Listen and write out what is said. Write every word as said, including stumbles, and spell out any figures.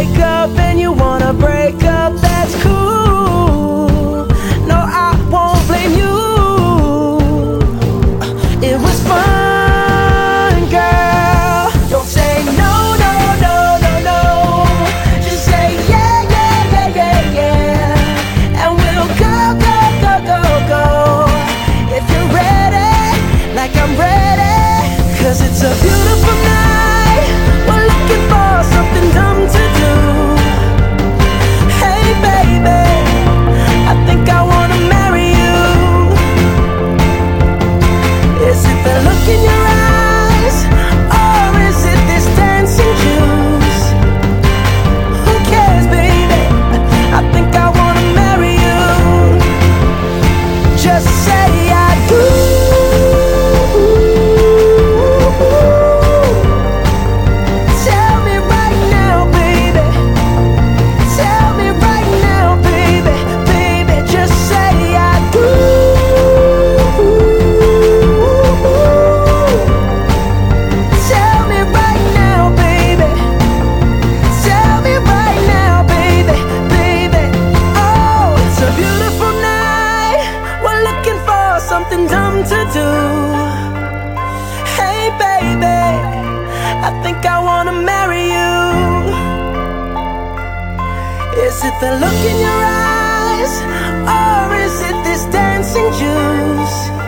wake up and you wanna break up, that's cool. No, I won't blame you. It was fun, girl. Don't say no, no, no, no, no. Just say yeah, yeah, yeah, yeah, yeah. And we'll go, go, go, go, go. If you're ready, like I'm ready. Cause it's a beautiful night. We're looking for something dumb to do. Hey baby, I think I wanna marry you. Is it the look in your eyes, or is it this dancing juice? Who cares, baby? I think I wanna marry you. Just say I do. Tell me right now, baby. Tell me right now, baby. Baby, just say I do. Tell me right now, baby. Tell me right now, baby, baby. Oh, it's a beautiful night. We're looking for something dumb to do. Hey, baby, I think I wanna marry you. Is it the look in your eyes, or is it this dancing juice?